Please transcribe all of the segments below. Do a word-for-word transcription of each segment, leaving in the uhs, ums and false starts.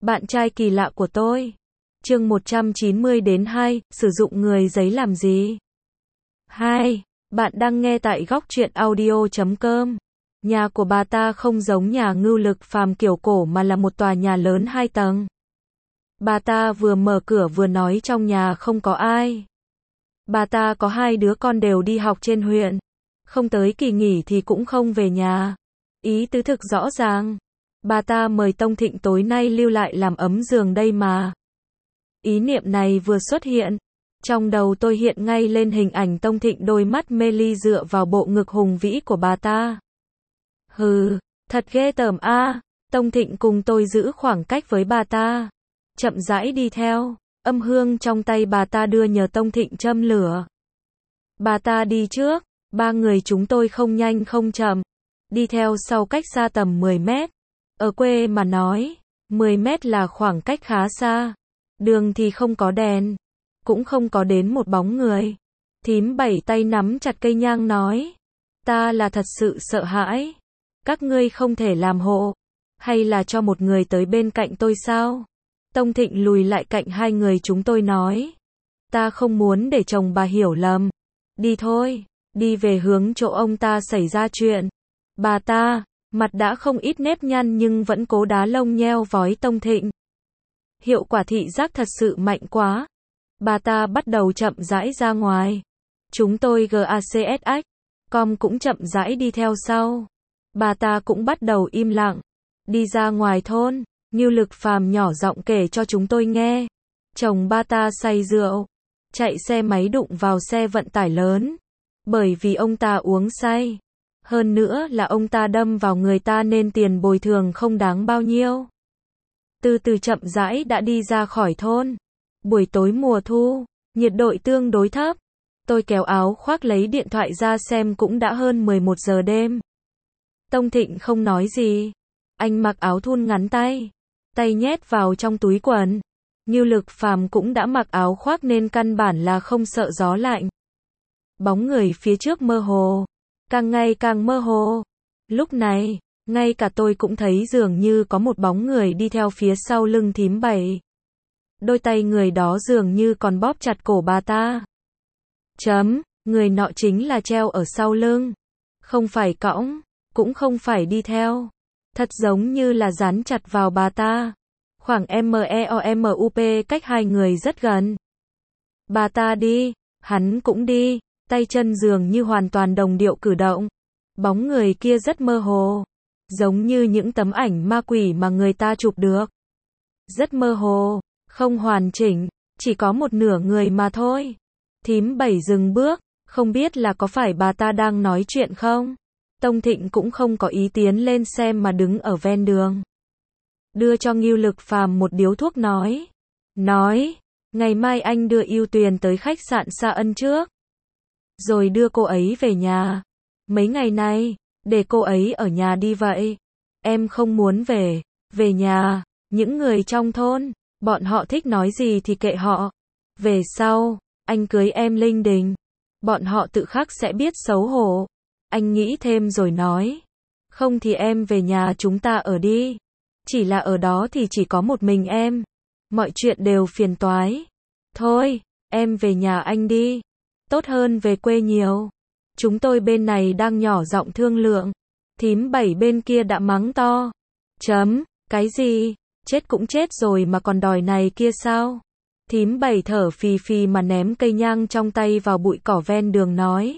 Bạn trai kỳ lạ của tôi. Chương một trăm chín mươi đến hai, sử dụng người giấy làm gì? hai. Bạn đang nghe tại góc truyện audio chấm com. Nhà của bà ta không giống nhà Ngưu Lực Phàm kiểu cổ mà là một tòa nhà lớn hai tầng. Bà ta vừa mở cửa vừa nói trong nhà không có ai. Bà ta có hai đứa con đều đi học trên huyện. Không tới kỳ nghỉ thì cũng không về nhà. Ý tứ thực rõ ràng. Bà ta mời Tông Thịnh tối nay lưu lại làm ấm giường đây mà. Ý niệm này vừa xuất hiện, trong đầu tôi hiện ngay lên hình ảnh Tông Thịnh đôi mắt mê ly dựa vào bộ ngực hùng vĩ của bà ta. Hừ, thật ghê tởm a. Tông Thịnh cùng tôi giữ khoảng cách với bà ta, chậm rãi đi theo, âm hương trong tay bà ta đưa nhờ Tông Thịnh châm lửa. Bà ta đi trước, ba người chúng tôi không nhanh không chậm, đi theo sau cách xa tầm mười mét. Ở quê mà nói, mười mét là khoảng cách khá xa. Đường thì không có đèn, cũng không có đến một bóng người. Thím Bảy tay nắm chặt cây nhang nói, ta là thật sự sợ hãi. Các ngươi không thể làm hộ, hay là cho một người tới bên cạnh tôi sao? Tông Thịnh lùi lại cạnh hai người chúng tôi nói, ta không muốn để chồng bà hiểu lầm. Đi thôi, đi về hướng chỗ ông ta xảy ra chuyện. Bà ta, mặt đã không ít nếp nhăn nhưng vẫn cố đá lông nheo vói Tông Thịnh. Hiệu quả thị giác thật sự mạnh quá. Bà ta bắt đầu chậm rãi ra ngoài. Chúng tôi GACSH, com cũng chậm rãi đi theo sau. Bà ta cũng bắt đầu im lặng. Đi ra ngoài thôn, Ngưu Lực Phàm nhỏ giọng kể cho chúng tôi nghe. Chồng bà ta say rượu, chạy xe máy đụng vào xe vận tải lớn. Bởi vì ông ta uống say. Hơn nữa là ông ta đâm vào người ta nên tiền bồi thường không đáng bao nhiêu. Từ từ chậm rãi đã đi ra khỏi thôn. Buổi tối mùa thu, nhiệt độ tương đối thấp. Tôi kéo áo khoác lấy điện thoại ra xem cũng đã hơn mười một giờ đêm. Tông Thịnh không nói gì. Anh mặc áo thun ngắn tay, tay nhét vào trong túi quần. Ngưu Lực Phàm cũng đã mặc áo khoác nên căn bản là không sợ gió lạnh. Bóng người phía trước mơ hồ, càng ngày càng mơ hồ. Lúc này, ngay cả tôi cũng thấy dường như có một bóng người đi theo phía sau lưng thím Bảy. Đôi tay người đó dường như còn bóp chặt cổ bà ta. Chấm, người nọ chính là treo ở sau lưng. Không phải cõng, cũng không phải đi theo. Thật giống như là dán chặt vào bà ta. Khoảng mèo-múp cách hai người rất gần. Bà ta đi, hắn cũng đi, tay chân dường như hoàn toàn đồng điệu cử động. Bóng người kia rất mơ hồ, giống như những tấm ảnh ma quỷ mà người ta chụp được. Rất mơ hồ, không hoàn chỉnh, chỉ có một nửa người mà thôi. Thím Bảy dừng bước, không biết là có phải bà ta đang nói chuyện không? Tông Thịnh cũng không có ý tiến lên xem mà đứng ở ven đường. Đưa cho Ngưu Lực Phàm một điếu thuốc nói. Nói, ngày mai anh đưa Yêu Tuyền tới khách sạn Sa Ân trước. Rồi đưa cô ấy về nhà. Mấy ngày nay, để cô ấy ở nhà đi vậy. Em không muốn về, về nhà. Những người trong thôn, bọn họ thích nói gì thì kệ họ. Về sau, anh cưới em linh đình. Bọn họ tự khắc sẽ biết xấu hổ. Anh nghĩ thêm rồi nói. Không thì em về nhà chúng ta ở đi. Chỉ là ở đó thì chỉ có một mình em. Mọi chuyện đều phiền toái. Thôi, em về nhà anh đi. Tốt hơn về quê nhiều. Chúng tôi bên này đang nhỏ giọng thương lượng. Thím Bảy bên kia đã mắng to. Chấm, cái gì? Chết cũng chết rồi mà còn đòi này kia sao? Thím Bảy thở phì phì mà ném cây nhang trong tay vào bụi cỏ ven đường nói.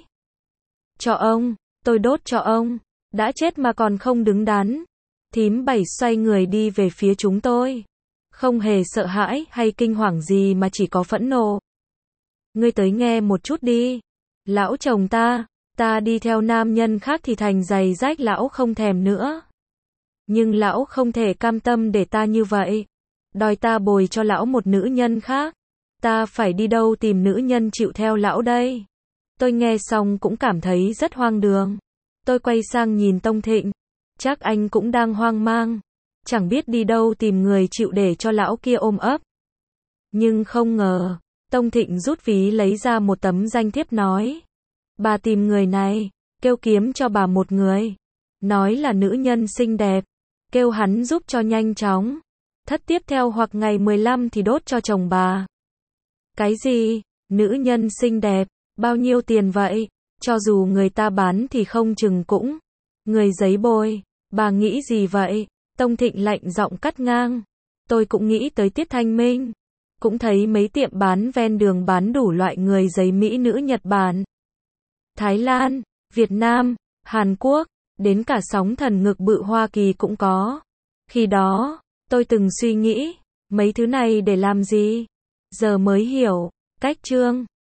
Cho ông, tôi đốt cho ông. Đã chết mà còn không đứng đắn. Thím Bảy xoay người đi về phía chúng tôi. Không hề sợ hãi hay kinh hoàng gì mà chỉ có phẫn nộ. Ngươi tới nghe một chút đi. Lão chồng ta, ta đi theo nam nhân khác thì thành giày rách lão không thèm nữa. Nhưng lão không thể cam tâm để ta như vậy. Đòi ta bồi cho lão một nữ nhân khác. Ta phải đi đâu tìm nữ nhân chịu theo lão đây? Tôi nghe xong cũng cảm thấy rất hoang đường. Tôi quay sang nhìn Tông Thịnh. Chắc anh cũng đang hoang mang. Chẳng biết đi đâu tìm người chịu để cho lão kia ôm ấp. Nhưng không ngờ, Tông Thịnh rút ví lấy ra một tấm danh thiếp nói. Bà tìm người này, kêu kiếm cho bà một người. Nói là nữ nhân xinh đẹp. Kêu hắn giúp cho nhanh chóng. thất tiếp theo hoặc ngày mười lăm thì đốt cho chồng bà. Cái gì? Nữ nhân xinh đẹp, bao nhiêu tiền vậy? Cho dù người ta bán thì không chừng cũng. Người giấy bôi, bà nghĩ gì vậy? Tông Thịnh lạnh giọng cắt ngang. Tôi cũng nghĩ tới Tiết Thanh Minh. Cũng thấy mấy tiệm bán ven đường bán đủ loại người giấy Mỹ nữ Nhật Bản, Thái Lan, Việt Nam, Hàn Quốc, đến cả sóng thần ngực bự Hoa Kỳ cũng có. Khi đó, tôi từng suy nghĩ, mấy thứ này để làm gì? Giờ mới hiểu, cách chương